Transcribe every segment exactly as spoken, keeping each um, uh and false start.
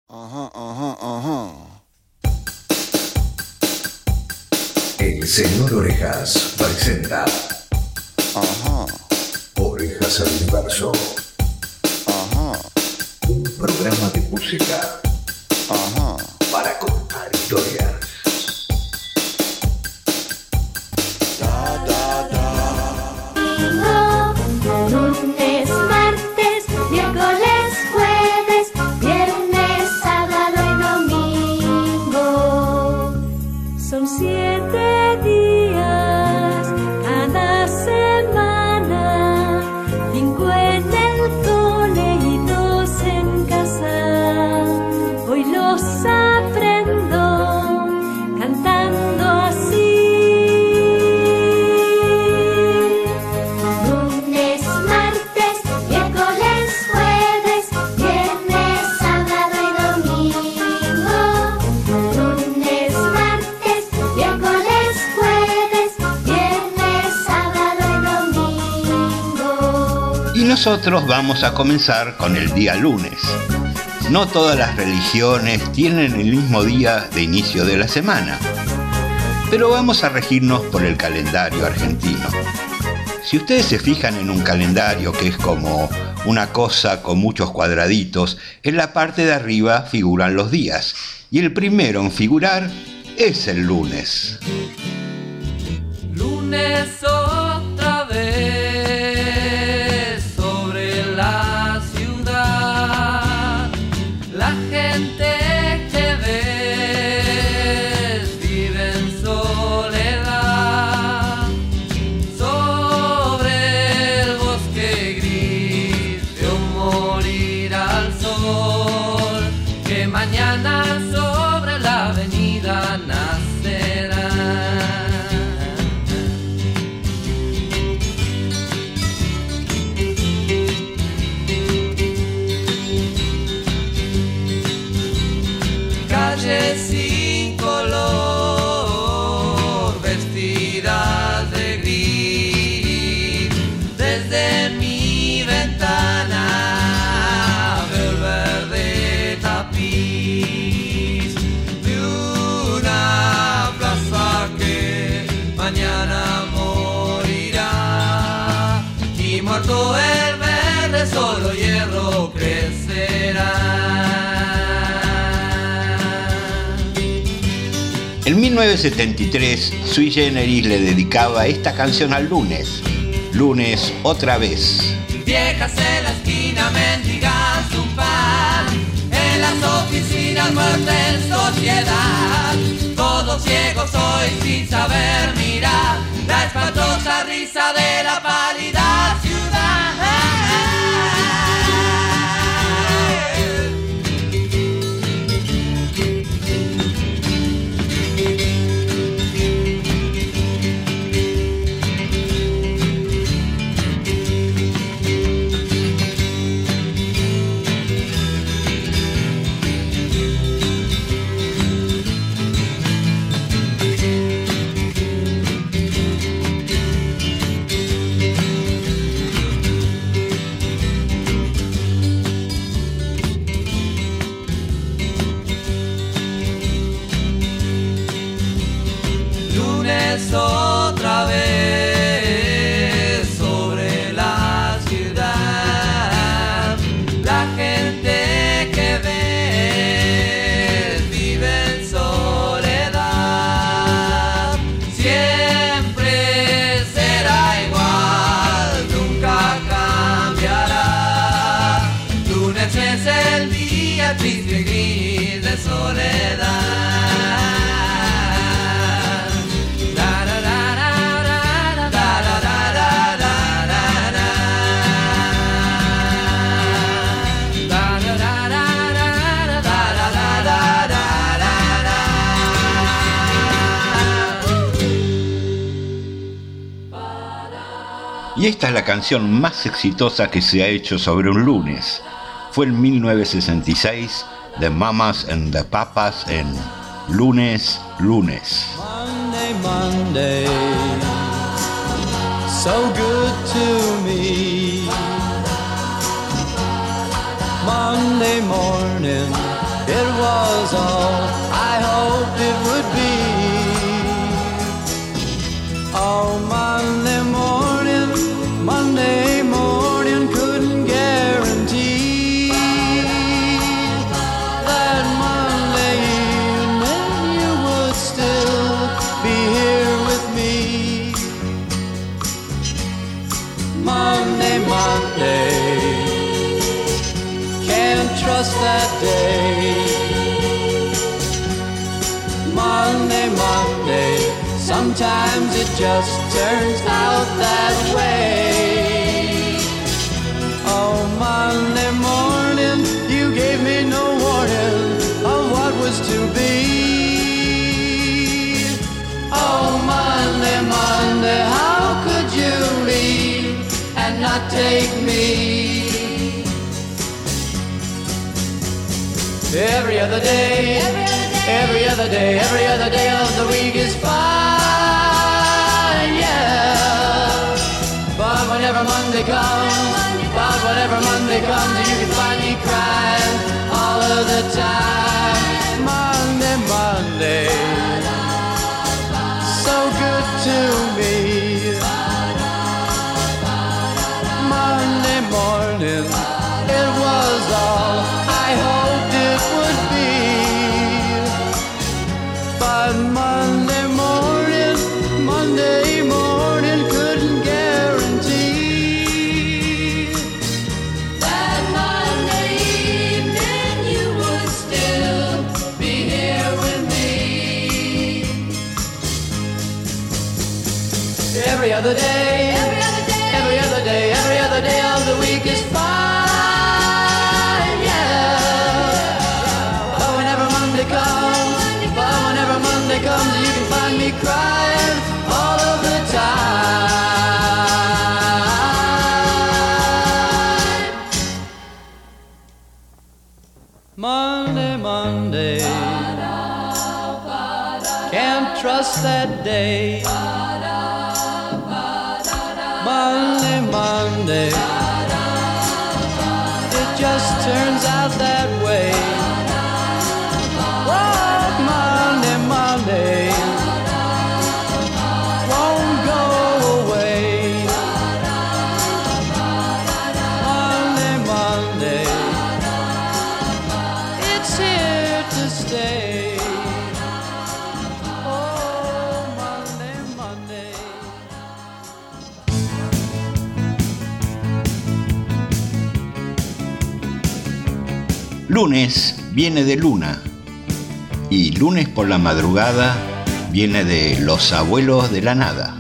Ajá, ajá, ajá. El señor Orejas presenta Ajá, Orejas al Universo, ajá, un programa de música ajá. para contar historias. Da, da, da. Lunes, martes, miércoles, jueves, viernes, sábado y domingo. Son siete días cada semana, cinco en el cole y dos en casa. Hoy los aprendo cantando así. Lunes, martes, miércoles, jueves, viernes, sábado y domingo. Lunes, martes, miércoles, jueves, viernes, sábado y domingo. Y nosotros vamos a comenzar con el día lunes. No todas las religiones tienen el mismo día de inicio de la semana, pero vamos a regirnos por el calendario argentino. Si ustedes se fijan en un calendario que es como una cosa con muchos cuadraditos, en la parte de arriba figuran los días, y el primero en figurar es el lunes. Lunes otra vez sobre la ciudad, la gente que ves vive en soledad, sobre el bosque gris vio morir al sol, que mañana sobre la avenida nacerá. Calles sin color, vestidas de gris, desde mi ventana veo el verde tapiz de una plaza que mañana morirá, y muerto el verde solo hierro crecerá. En mil novecientos setenta y tres, Sui Generis le dedicaba esta canción al lunes. Lunes otra vez. Viejas en la esquina mendigan su pan, en las oficinas muerte en sociedad, todos ciegos hoy sin saber mirar la espantosa risa de la pálida ciudad. Lunes otra vez sobre la ciudad, la gente que ves vive en soledad, siempre será igual, nunca cambiará. Lunes es el día triste y gris de soledad. Y esta es la canción más exitosa que se ha hecho sobre un lunes. Fue en mil novecientos sesenta y seis, The Mamas and the Papas en Lunes, Lunes. Monday, Monday, so good to me. Monday morning, It was all I hoped it would be. Oh, Monday morning, Monday morning, couldn't guarantee that Monday evening you would still be here with me. Monday, Monday, can't trust that day. Monday, Monday, sometimes it just turns out that way. Oh, Monday morning, you gave me no warning of what was to be. Oh, Monday, Monday, how could you leave and not take me? Every other day, every other day, every other day of the week is fine, yeah. But whenever Monday comes, but whenever Monday comes, you can find me crying all of the time. Monday, Monday, so good to me. Monday morning, it was all I hoped it would be. But Monday morning, Monday morning couldn't guarantee That Monday evening you would still be here with me. every other day, Every other day, every other day, every other day of the week is fine, yeah. But whenever Monday comes, but whenever Monday comes, you can find me crying all of the time. Monday, Monday, can't trust that day. Monday, Monday, it just turns out that way. Oh, Monday, Monday, won't go away. Monday, Monday, it's here to stay. Oh, Monday, Monday. Lunes viene de luna y lunes por la madrugada viene de los abuelos de la nada.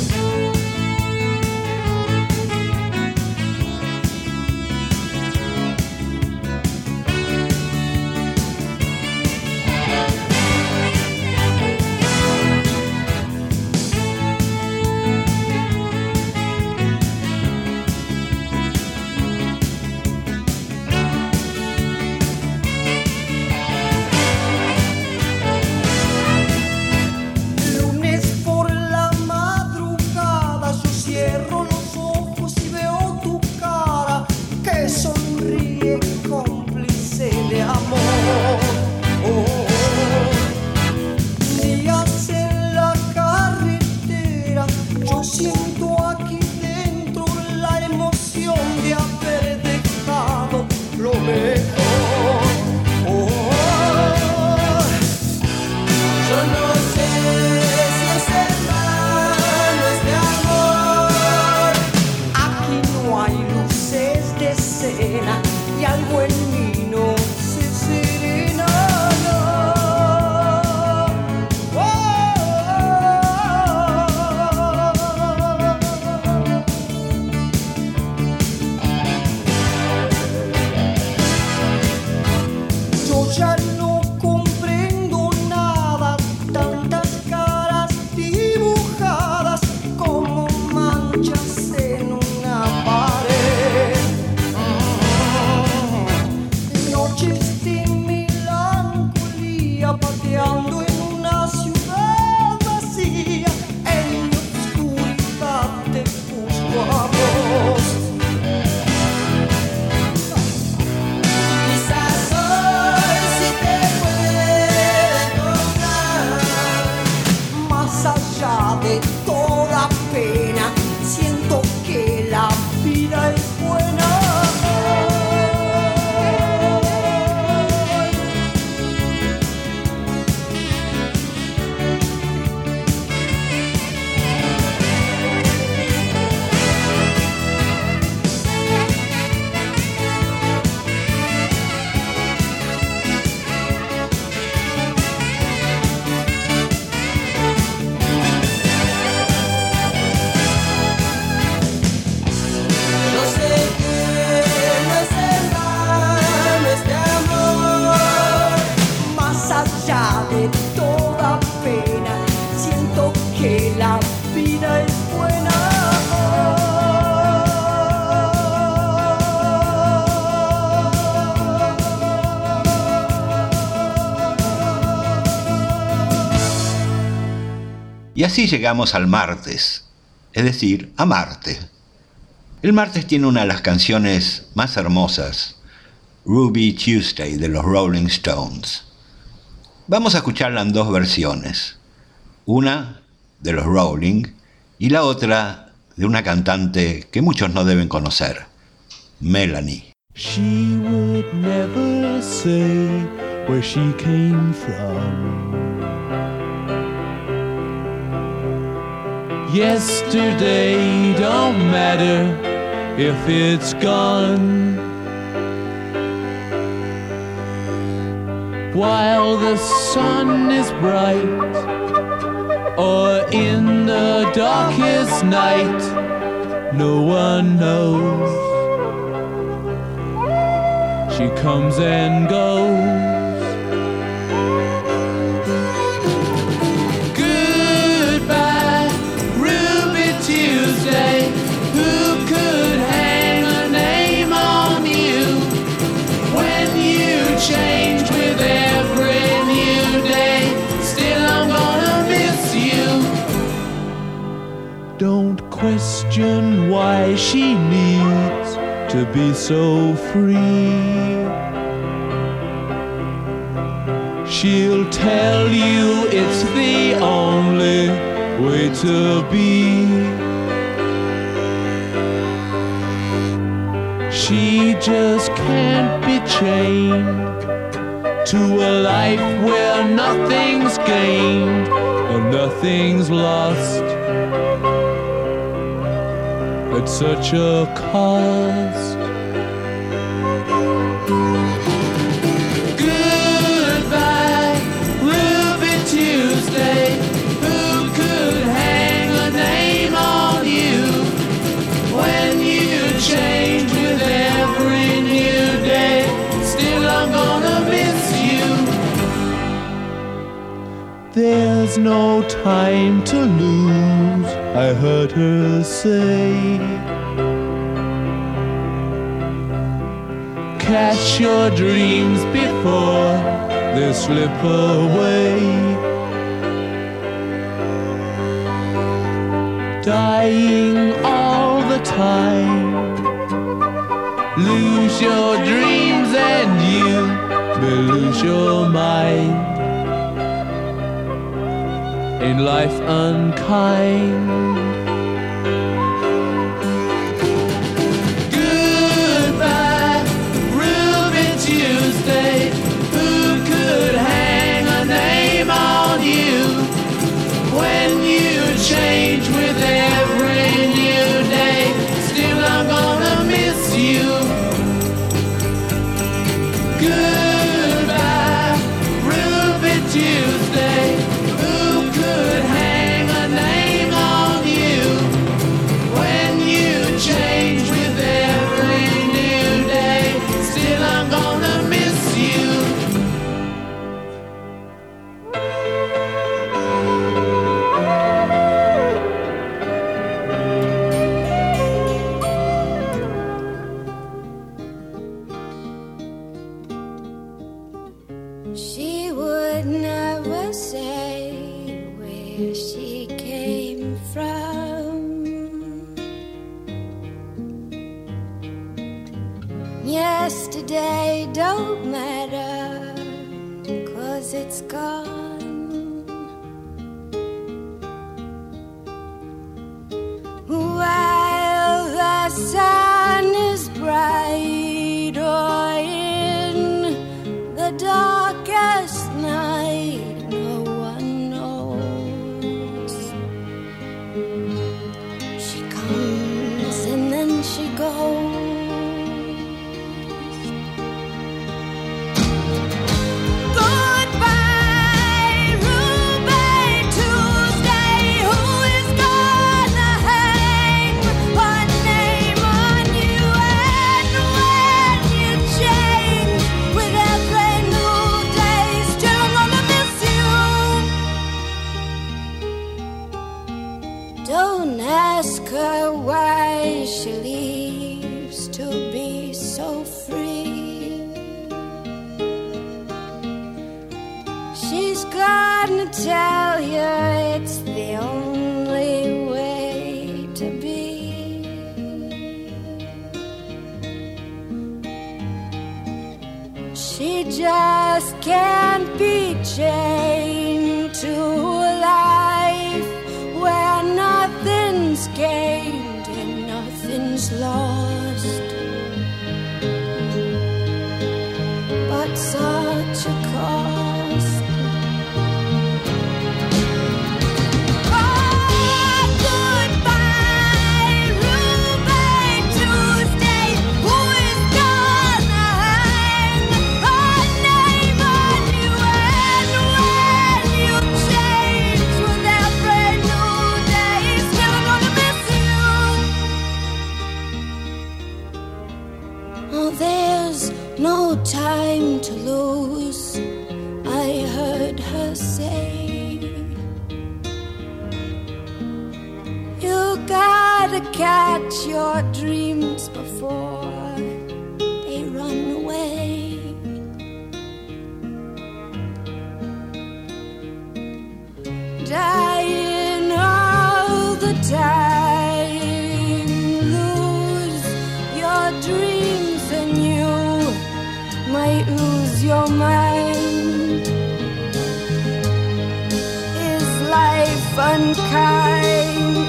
Lunes por la madrugada yo cierro los ojos y veo tu cara que sonríe cómplice de amor. Oh, días en la carretera yo siento aquí dentro la emoción de haber dejado lo mejor. Oh, yo no sé si es hermano este amor. Aquí no hay luces de escena y algo en mí no se serena. No. Oh, yo ya no comprendo nada, tantas caras dibujadas como manchas en una pared. Mm. Noches de melancolía pateando en una ciudad vacía, en mi oscuridad te busco a vos. Quizás hoy si te Y así llegamos al martes, es decir, a Marte. El martes tiene una de las canciones más hermosas, Ruby Tuesday de los Rolling Stones. Vamos a escucharla en dos versiones, una de los Rolling y la otra de una cantante que muchos no deben conocer, Melanie. She would never say where she came from. Yesterday don't matter if it's gone. While the sun is bright or in the darkest night, no one knows. She comes and goes. Goodbye, Ruby Tuesday. Who could hang a name on you when you change with every new day? Still I'm gonna miss you. Don't question why she needs to be so free. She'll tell you it's the only way to be. She just can't be chained to a life where nothing's gained and nothing's lost at such a cost. Goodbye, Ruby Tuesday. Who could hang a name on you when you change with every new day? Still I'm gonna miss you. There's no time to lose, I heard her say. Catch your dreams before they slip away. Dying all the time. Lose your dreams and you may lose your mind. Ain't life unkind? Goodbye, Ruby Tuesday. Who could hang a name on you when you change with every new day? Still I'm gonna miss you. Goodbye, Ruby Tuesday. Who could hang a name on you when you change with every new day? Still I'm gonna miss you. She would never say where she came from. Yesterday don't matter, 'cause it's gone. While the sun is bright or in the darkest night, no one knows. She comes and then she goes. Goodbye, Ruby Tuesday. Who is gonna hang a name on you? And when you change with every new day, still gonna miss you. Don't ask her why she leaves to be so free. She's gonna tell you it's the only way to be. She just can't be chained to a life where nothing's gained and nothing's lost. But such a cost. Oh, goodbye, Ruby Tuesday. Who is gonna hang a name on you? And when you change with every new day, still gonna miss you. Oh, there's no time to lose, I heard her say. You gotta catch your dreams before they run away. Dying all the time, lose your dreams and you might lose your mind. Is life unkind?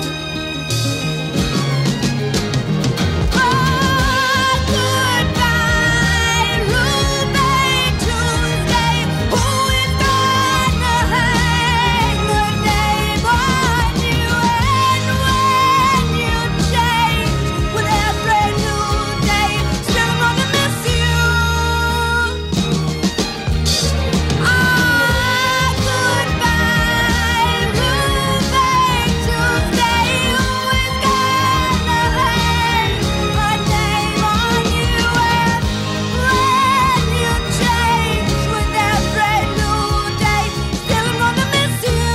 Oh, goodbye, Ruby Tuesday. Who is gonna hang a name on you? And when you change with every new day, still gonna miss you. Ah, goodbye, Ruby Tuesday. Who is gonna hang a name on you? And when you change with every new day, still gonna miss you.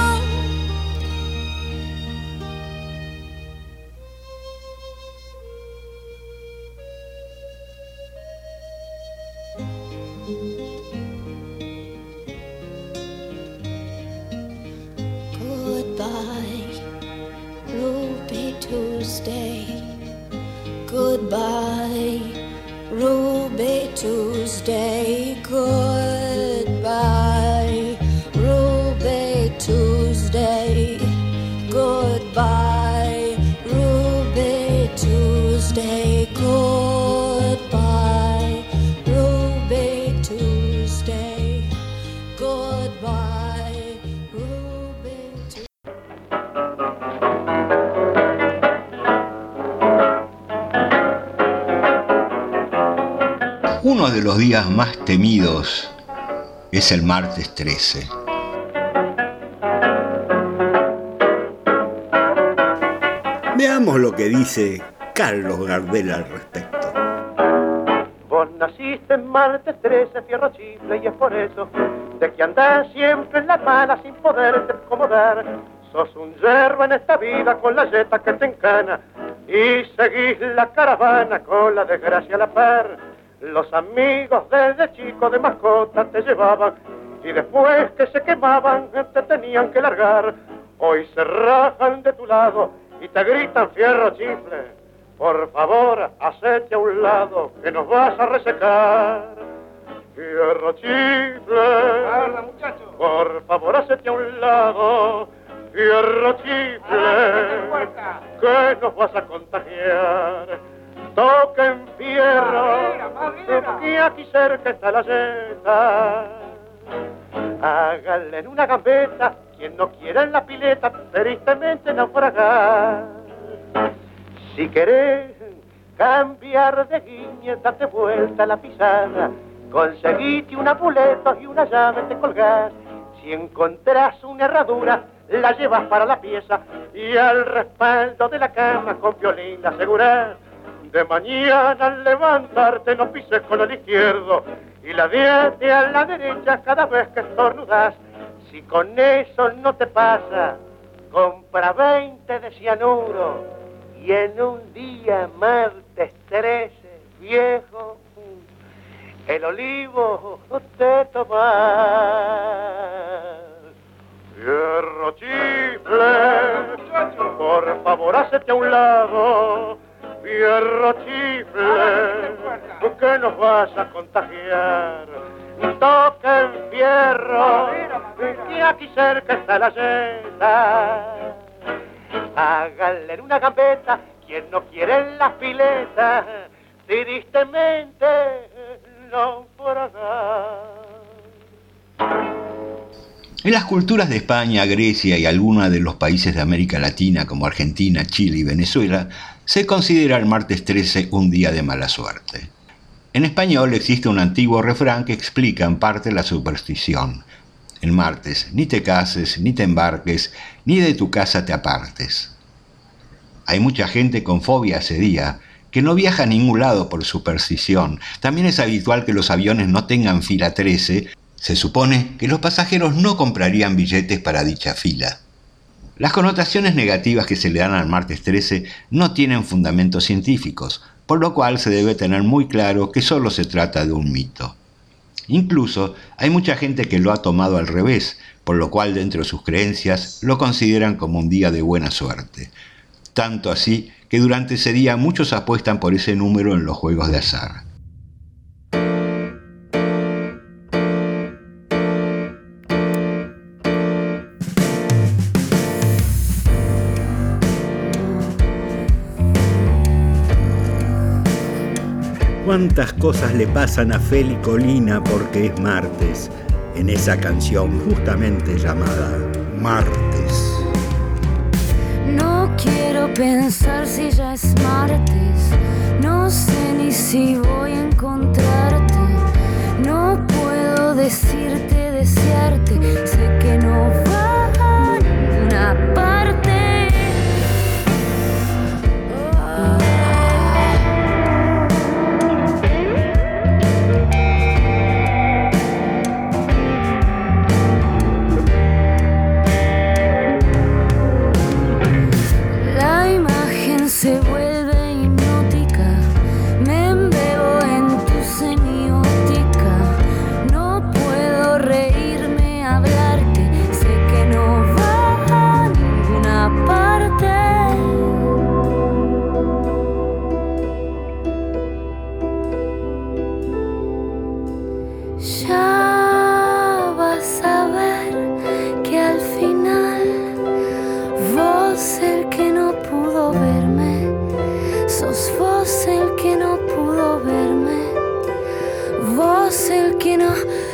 Goodbye, Ruby Tuesday. Goodbye, Ruby Tuesday. Goodbye, Ruby Tuesday. Goodbye, Ruby Tuesday. Goodbye, Ruby Tuesday. Goodbye, Ruby Tuesday. Uno de los días más temidos es el martes trece. Veamos lo que dice Carlos Gardel al respecto. Vos naciste en martes trece, fierro chifle, y es por eso de que andás siempre en la mala sin poderte acomodar. Sos un yerba en esta vida con la yeta que te encana y seguís la caravana con la desgracia a la par. Los amigos desde chico de mascota te llevaban y después que se quemaban te tenían que largar. Hoy se rajan de tu lado y te gritan fierro chifle. Por favor, hacete a un lado que nos vas a resecar. Fierro chifle, por favor, hacete a un lado. Fierro chifle, que nos vas a contagiar. Toquen fierro, que aquí cerca está la yeta. Háganle en una gambeta, quien no quiera en la pileta, tristemente naufragar. Si querés cambiar de guiñe, date vuelta a la pisada, conseguite un amuleto y una llave te colgás. Si encontrás una herradura, la llevas para la pieza y al respaldo de la cama con violín la asegurás. De mañana al levantarte no pises con el izquierdo y la diente a la derecha cada vez que estornudás. Si con eso no te pasa, compra veinte de cianuro y en un día martes trece, viejo, el olivo te tomás. Yeah. clavo, fierro chifle, que nos vas a contagiar. Toquen fierro, que aquí cerca está la yeta. Háganle una gambeta, quien no quiere las piletas, tristemente no podrá. En las culturas de España, Grecia y algunos de los países de América Latina como Argentina, Chile y Venezuela, se considera el martes trece un día de mala suerte. En español existe un antiguo refrán que explica en parte la superstición. El martes, ni te cases, ni te embarques, ni de tu casa te apartes. Hay mucha gente con fobia ese día, que no viaja a ningún lado por superstición. También es habitual que los aviones no tengan fila trece. Se supone que los pasajeros no comprarían billetes para dicha fila. Las connotaciones negativas que se le dan al martes trece no tienen fundamentos científicos, por lo cual se debe tener muy claro que solo se trata de un mito. Incluso hay mucha gente que lo ha tomado al revés, por lo cual dentro de sus creencias lo consideran como un día de buena suerte. Tanto así que durante ese día muchos apuestan por ese número en los juegos de azar. Cuántas cosas le pasan a Feli Colina porque es martes, en esa canción justamente llamada Martes. No quiero pensar si ya es martes, no sé ni si voy a encontrarte, no puedo decirte, desearte, sé que no va a ninguna parte. Se vuelve hipnótica, me embebo en tu semiótica, no puedo reírme, hablarte, sé que no va a ninguna parte. Ya vas a ver que al final vos el que no pudo verme, sos vos el que no pudo verme, vos el que no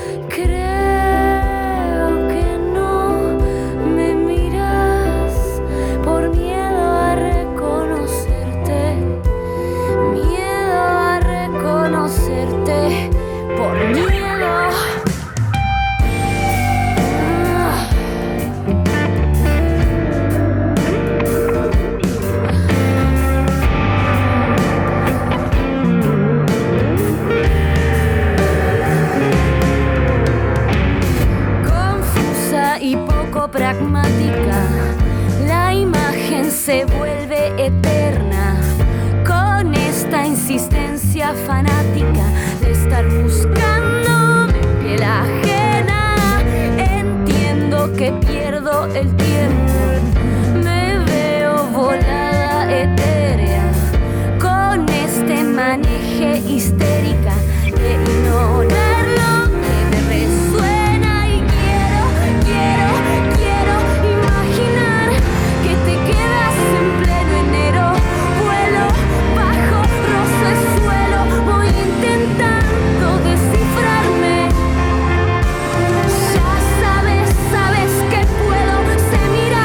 creo que no me miras por miedo a reconocerte, miedo a reconocerte, por miedo. Pragmática, la imagen se vuelve eterna con esta insistencia fanática de estar buscando mi piel ajena. Entiendo que pierdo el tiempo, me veo volada etérea con este maneje histérica de ignorar lo que me resuena y quiero, quiero Quiero imaginar que te quedas en pleno enero, vuelo bajo, rozo el suelo, voy intentando descifrarme. Ya sabes, sabes que puedo, sé mirar.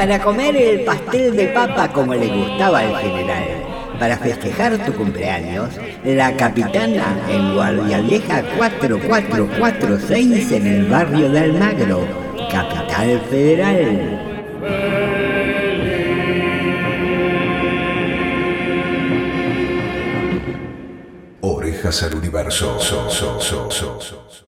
para comer el pastel de papa como le gustaba al general. Para festejar tu cumpleaños, la Capitana en Guardia Vieja cuatro cuatro cuatro seis en el barrio de Almagro, Capital Federal. Orejas al Universo. So, so, so, so, so.